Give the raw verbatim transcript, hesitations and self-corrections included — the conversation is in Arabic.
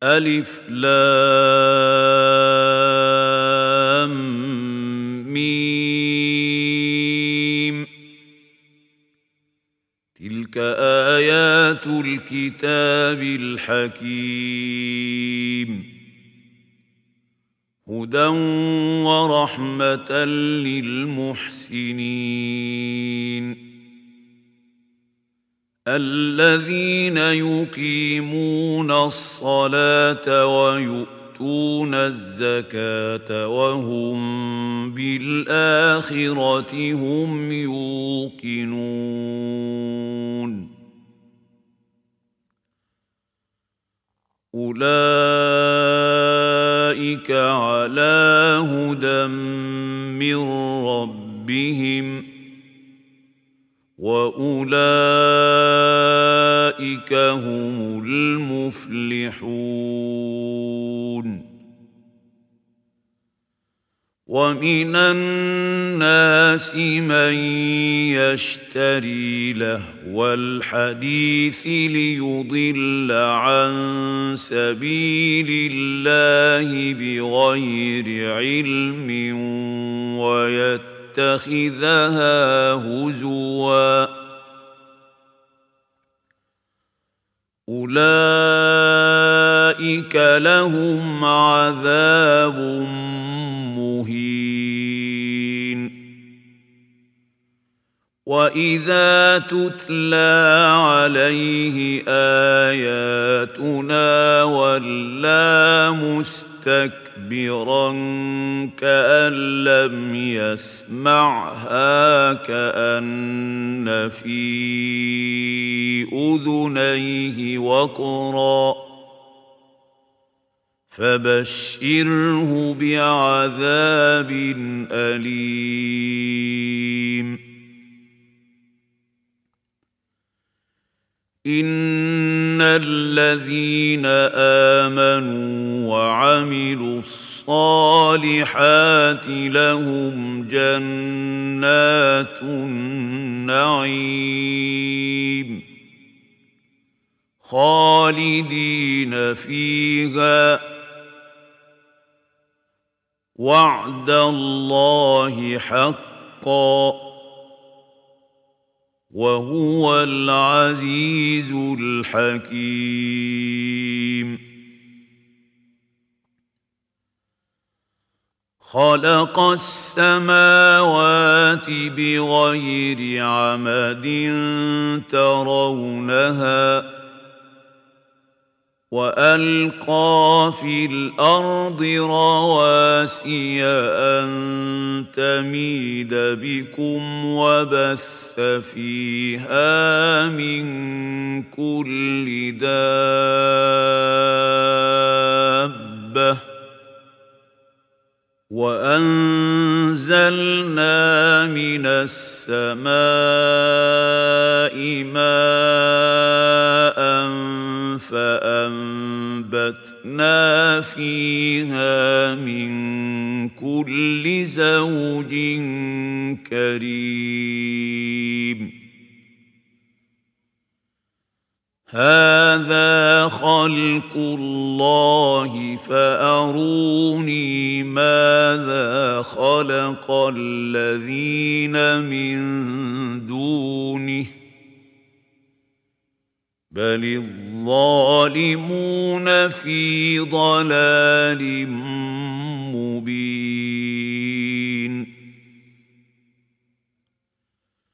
ألف لام ميم تلك آيات الكتاب الحكيم هدى ورحمة للمحسنين الذين يقيمون الصلاة ويؤتون الزكاة وهم بالآخرة هم يوقنون أولئك على هدى من ربهم وأولئك هم المفلحون ومن الناس من يشتري لهو الحديث ليضل عن سبيل الله بغير علم ويتخذها هزوا أولئك لهم عذاب مهين وإذا تتلى عليه آياتنا ولى مستكبرا كأن لم يسمعها كأن في أذنيه وقرا فبشره بعذاب أليم إن الذين آمنوا وعملوا الصالحات لهم جنات النعيم خالدين فيها وعد الله حقا وهو العزيز الحكيم خلق السماوات بغير عمد ترونها وألقى في الأرض رواسي أن تميد بكم وبث فيها من كل دابة وأنزلنا من السماء ماء فأنبتنا فيها من كل زوج كريم هذا خلق الله فأروني ماذا خلق الذين من دونه بل الظالمون في ضلال مبين